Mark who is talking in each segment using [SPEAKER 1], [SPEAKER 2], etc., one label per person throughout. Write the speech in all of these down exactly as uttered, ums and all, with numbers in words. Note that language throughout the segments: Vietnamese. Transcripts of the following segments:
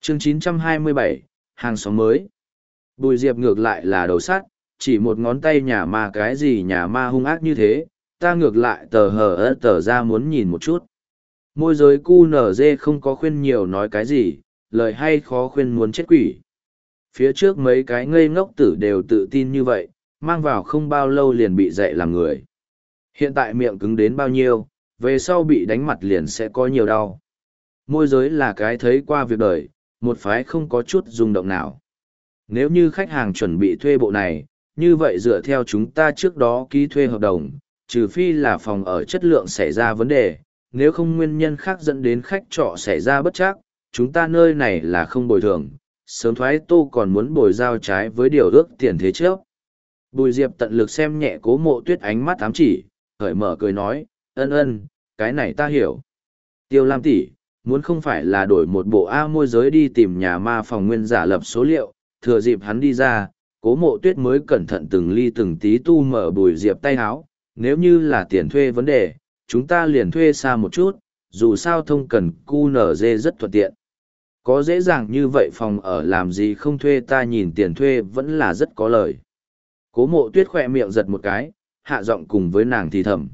[SPEAKER 1] Chương chín trăm hai mươi bảy, hàng xóm mới. Bùi Diệp ngược lại là đầu sắt, chỉ một ngón tay nhà ma cái gì nhà ma hung ác như thế, ta ngược lại tờ hờ ớt tờ ra muốn nhìn một chút. Môi giới cu nở dê không có khuyên nhiều nói cái gì, lời hay khó khuyên muốn chết quỷ. Phía trước mấy cái ngây ngốc tử đều tự tin như vậy, mang vào không bao lâu liền bị dạy làm người. Hiện tại miệng cứng đến bao nhiêu, về sau bị đánh mặt liền sẽ có nhiều đau. Môi giới là cái thấy qua việc đời, một phái không có chút rung động nào. Nếu như khách hàng chuẩn bị thuê bộ này, như vậy dựa theo chúng ta trước đó ký thuê hợp đồng, trừ phi là phòng ở chất lượng xảy ra vấn đề, nếu không nguyên nhân khác dẫn đến khách trọ xảy ra bất trắc, chúng ta nơi này là không bồi thường, sớm thoái tô còn muốn bồi giao trái với điều ước tiền thế trước. Bùi Diệp tận lực xem nhẹ Cố Mộ Tuyết ánh mắt ám chỉ, khởi mở cười nói, ân ân, cái này ta hiểu. Tiêu Lam tỷ, muốn không phải là đổi một bộ A môi giới đi tìm nhà ma phòng nguyên giả lập số liệu, thừa dịp hắn đi ra, Cố Mộ Tuyết mới cẩn thận từng ly từng tí tu mở Bùi Diệp tay áo, nếu như là tiền thuê vấn đề, chúng ta liền thuê xa một chút, dù sao thông cần cu nở dê rất thuận tiện. Có dễ dàng như vậy phòng ở làm gì không thuê, ta nhìn tiền thuê vẫn là rất có lời. Cố Mộ Tuyết khỏe miệng giật một cái, hạ giọng cùng với nàng thì thầm.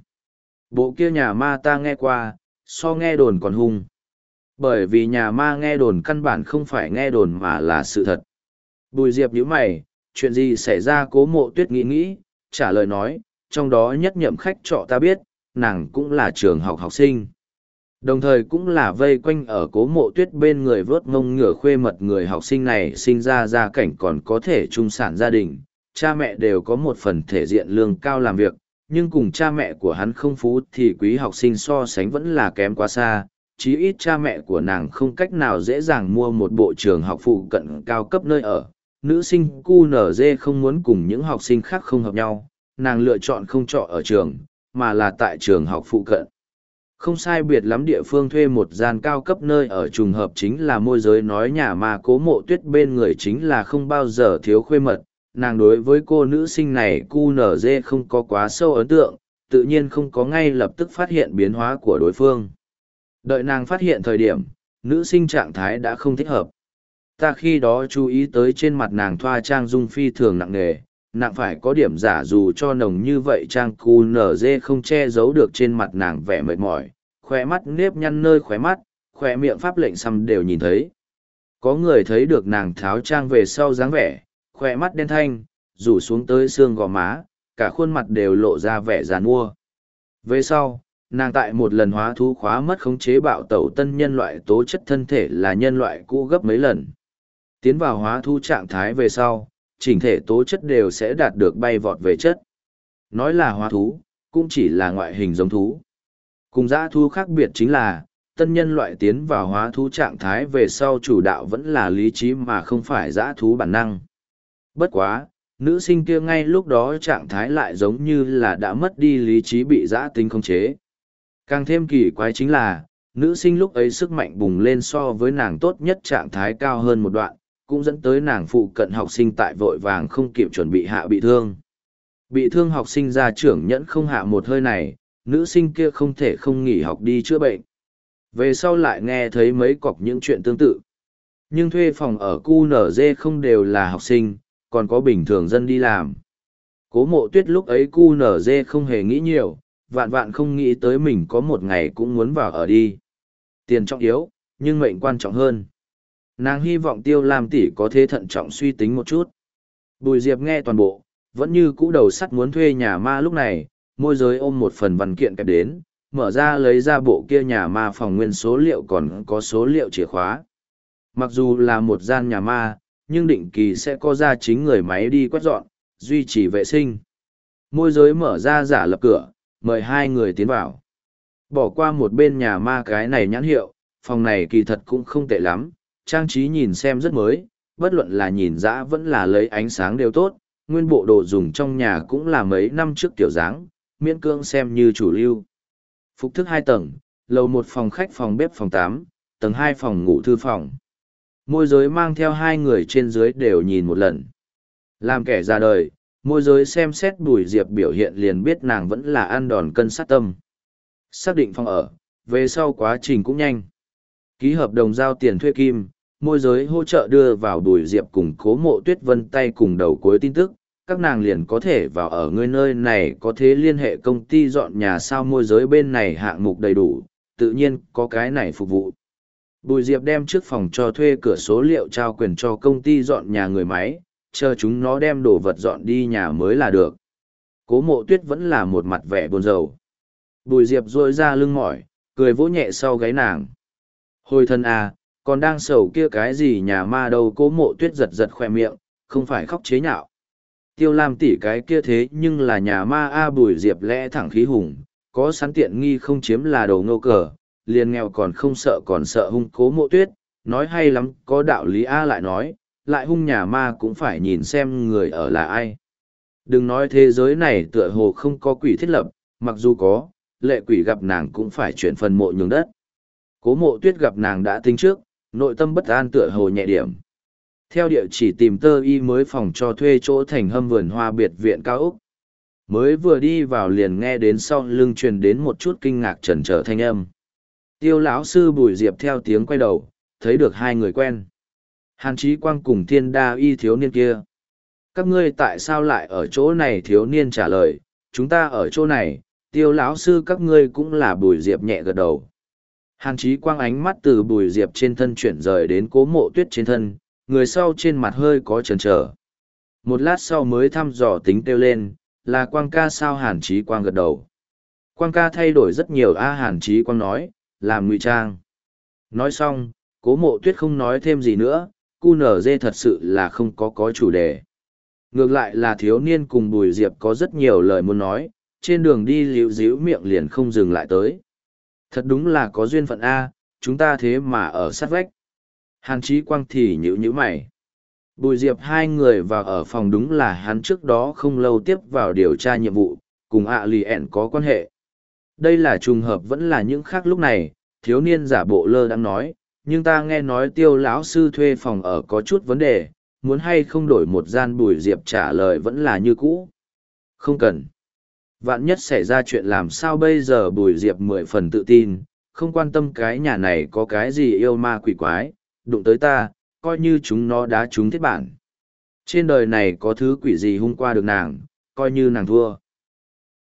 [SPEAKER 1] Bộ kia nhà ma ta nghe qua, so nghe đồn còn hung. Bởi vì nhà ma nghe đồn căn bản không phải nghe đồn mà là sự thật. Bùi Diệp nhíu mày, chuyện gì xảy ra? Cố Mộ Tuyết nghĩ nghĩ, trả lời nói, trong đó nhất nhậm khách trọ ta biết, nàng cũng là trường học học sinh. Đồng thời cũng là vây quanh ở Cố Mộ Tuyết bên người vớt ngông ngửa khuê mật người học sinh này sinh ra gia cảnh còn có thể trung sản gia đình, cha mẹ đều có một phần thể diện lương cao làm việc, nhưng cùng cha mẹ của hắn không phú thì quý học sinh so sánh vẫn là kém quá xa, chí ít cha mẹ của nàng không cách nào dễ dàng mua một bộ trường học phụ cận cao cấp nơi ở. Nữ sinh cu nở dê không muốn cùng những học sinh khác không hợp nhau, nàng lựa chọn không trọ ở trường, mà là tại trường học phụ cận. Không sai biệt lắm địa phương thuê một gian cao cấp nơi ở, trùng hợp chính là môi giới nói nhà mà Cố Mộ Tuyết bên người chính là không bao giờ thiếu khuê mật. Nàng đối với cô nữ sinh này cu nở dê không có quá sâu ấn tượng, tự nhiên không có ngay lập tức phát hiện biến hóa của đối phương. Đợi nàng phát hiện thời điểm, nữ sinh trạng thái đã không thích hợp. Ta khi đó chú ý tới trên mặt nàng thoa trang dung phi thường nặng nề, nặng phải có điểm giả dù cho nồng như vậy trang cu nở dê không che giấu được trên mặt nàng vẻ mệt mỏi, khóe mắt nếp nhăn nơi khóe mắt, khóe miệng pháp lệnh xăm đều nhìn thấy. Có người thấy được nàng tháo trang về sau dáng vẻ, khóe mắt đen thanh, rủ xuống tới xương gò má, cả khuôn mặt đều lộ ra vẻ giàn mua. Về sau, nàng tại một lần hóa thú khóa mất khống chế bạo tẩu tân nhân loại tố chất thân thể là nhân loại cũ gấp mấy lần. Tiến vào hóa thú trạng thái về sau, chỉnh thể tố chất đều sẽ đạt được bay vọt về chất. Nói là hóa thú, cũng chỉ là ngoại hình giống thú. Cùng dã thú khác biệt chính là, tân nhân loại tiến vào hóa thú trạng thái về sau chủ đạo vẫn là lý trí mà không phải dã thú bản năng. Bất quá, nữ sinh kia ngay lúc đó trạng thái lại giống như là đã mất đi lý trí bị dã tính khống chế. Càng thêm kỳ quái chính là, nữ sinh lúc ấy sức mạnh bùng lên so với nàng tốt nhất trạng thái cao hơn một đoạn, cũng dẫn tới nàng phụ cận học sinh tại vội vàng không kịp chuẩn bị hạ bị thương. Bị thương học sinh gia trưởng nhẫn không hạ một hơi này, nữ sinh kia không thể không nghỉ học đi chữa bệnh. Về sau lại nghe thấy mấy cọc những chuyện tương tự. Nhưng thuê phòng ở cu nở dê không đều là học sinh, còn có bình thường dân đi làm. Cố Mộ Tuyết lúc ấy cu nở dê không hề nghĩ nhiều, vạn vạn không nghĩ tới mình có một ngày cũng muốn vào ở đi. Tiền trọng yếu, nhưng mệnh quan trọng hơn. Nàng hy vọng Tiêu Lam tỷ có thế thận trọng suy tính một chút. Bùi Diệp nghe toàn bộ, vẫn như cũ đầu sắt muốn thuê nhà ma lúc này, môi giới ôm một phần văn kiện kẹp đến, mở ra lấy ra bộ kia nhà ma phòng nguyên số liệu còn có số liệu chìa khóa. Mặc dù là một gian nhà ma, nhưng định kỳ sẽ có ra chính người máy đi quét dọn, duy trì vệ sinh. Môi giới mở ra giả lập cửa, mời hai người tiến vào. Bỏ qua một bên nhà ma cái này nhãn hiệu, phòng này kỳ thật cũng không tệ lắm, trang trí nhìn xem rất mới, bất luận là nhìn dã vẫn là lấy ánh sáng đều tốt, nguyên bộ đồ dùng trong nhà cũng là mấy năm trước tiểu dáng, miễn cưỡng xem như chủ lưu. Phục thức hai tầng, lầu một phòng khách phòng bếp phòng tám, tầng hai phòng ngủ thư phòng. Môi giới mang theo hai người trên dưới đều nhìn một lần. Làm kẻ ra đời, môi giới xem xét Bùi Diệp biểu hiện liền biết nàng vẫn là ăn đòn cân sát tâm. Xác định phòng ở, về sau quá trình cũng nhanh. Ký hợp đồng giao tiền thuê kim, môi giới hỗ trợ đưa vào Bùi Diệp cùng Cố Mộ Tuyết vân tay cùng đầu cuối tin tức, các nàng liền có thể vào ở ngươi nơi này có thế liên hệ công ty dọn nhà sao môi giới bên này hạng mục đầy đủ, tự nhiên có cái này phục vụ. Bùi Diệp đem trước phòng cho thuê cửa số liệu trao quyền cho công ty dọn nhà người máy, chờ chúng nó đem đồ vật dọn đi nhà mới là được. Cố Mộ Tuyết vẫn là một mặt vẻ buồn rầu. Bùi Diệp rôi ra lưng mỏi, cười vỗ nhẹ sau gáy nàng. Hồi thân à, còn đang sầu kia cái gì nhà ma đâu. Cố Mộ Tuyết giật giật khoe miệng, không phải khóc chế nhạo. Tiêu Lam tỷ cái kia thế nhưng là nhà ma a. Bùi Diệp lẽ thẳng khí hùng, có sẵn tiện nghi không chiếm là đồ ngô cờ, liền nghèo còn không sợ còn sợ hung. Cố Mộ Tuyết, nói hay lắm, có đạo lý a. Lại nói, lại hung nhà ma cũng phải nhìn xem người ở là ai. Đừng nói thế giới này tựa hồ không có quỷ thiết lập, mặc dù có, lệ quỷ gặp nàng cũng phải chuyển phần mộ nhường đất. Cố Mộ Tuyết gặp nàng đã tính trước, nội tâm bất an tựa hồ nhẹ điểm. Theo địa chỉ tìm tơ y mới phòng cho thuê chỗ thành hâm vườn hoa biệt viện cao úc. Mới vừa đi vào liền nghe đến sau lưng truyền đến một chút kinh ngạc chần chờ thanh âm. Tiêu lão sư Bùi Diệp theo tiếng quay đầu, thấy được hai người quen. Hàn Chí Quang cùng Thiên Đa y thiếu niên kia. Các ngươi tại sao lại ở chỗ này? Thiếu niên trả lời, chúng ta ở chỗ này. Tiêu lão sư các ngươi cũng là. Bùi Diệp nhẹ gật đầu. Hàn Chí Quang ánh mắt từ Bùi Diệp trên thân chuyển rời đến Cố Mộ Tuyết trên thân, người sau trên mặt hơi có chần chờ. Một lát sau mới thăm dò tính kêu lên, là Quang ca sao? Hàn Chí Quang gật đầu. Quang ca thay đổi rất nhiều a. Hàn Chí Quang nói, làm ngụy trang. Nói xong, Cố Mộ Tuyết không nói thêm gì nữa, cu nở dê thật sự là không có có chủ đề. Ngược lại là thiếu niên cùng Bùi Diệp có rất nhiều lời muốn nói, trên đường đi líu díu miệng liền không dừng lại tới. Thật đúng là có duyên phận A, chúng ta thế mà ở sát vách. Hàn Chí Quang thì nhíu nhíu mày. Bùi Diệp hai người vào ở phòng đúng là hắn trước đó không lâu tiếp vào điều tra nhiệm vụ, cùng ạ lì ẻn có quan hệ. Đây là trùng hợp vẫn là những khác. Lúc này, thiếu niên giả bộ lơ đang nói, nhưng ta nghe nói Tiêu lão sư thuê phòng ở có chút vấn đề, muốn hay không đổi một gian? Bùi Diệp trả lời vẫn là như cũ. Không cần. Vạn nhất xảy ra chuyện làm sao bây giờ? Bùi Diệp mười phần tự tin, không quan tâm cái nhà này có cái gì yêu ma quỷ quái, đụng tới ta, coi như chúng nó đá trúng thiết bản. Trên đời này có thứ quỷ gì hung qua được nàng, coi như nàng thua.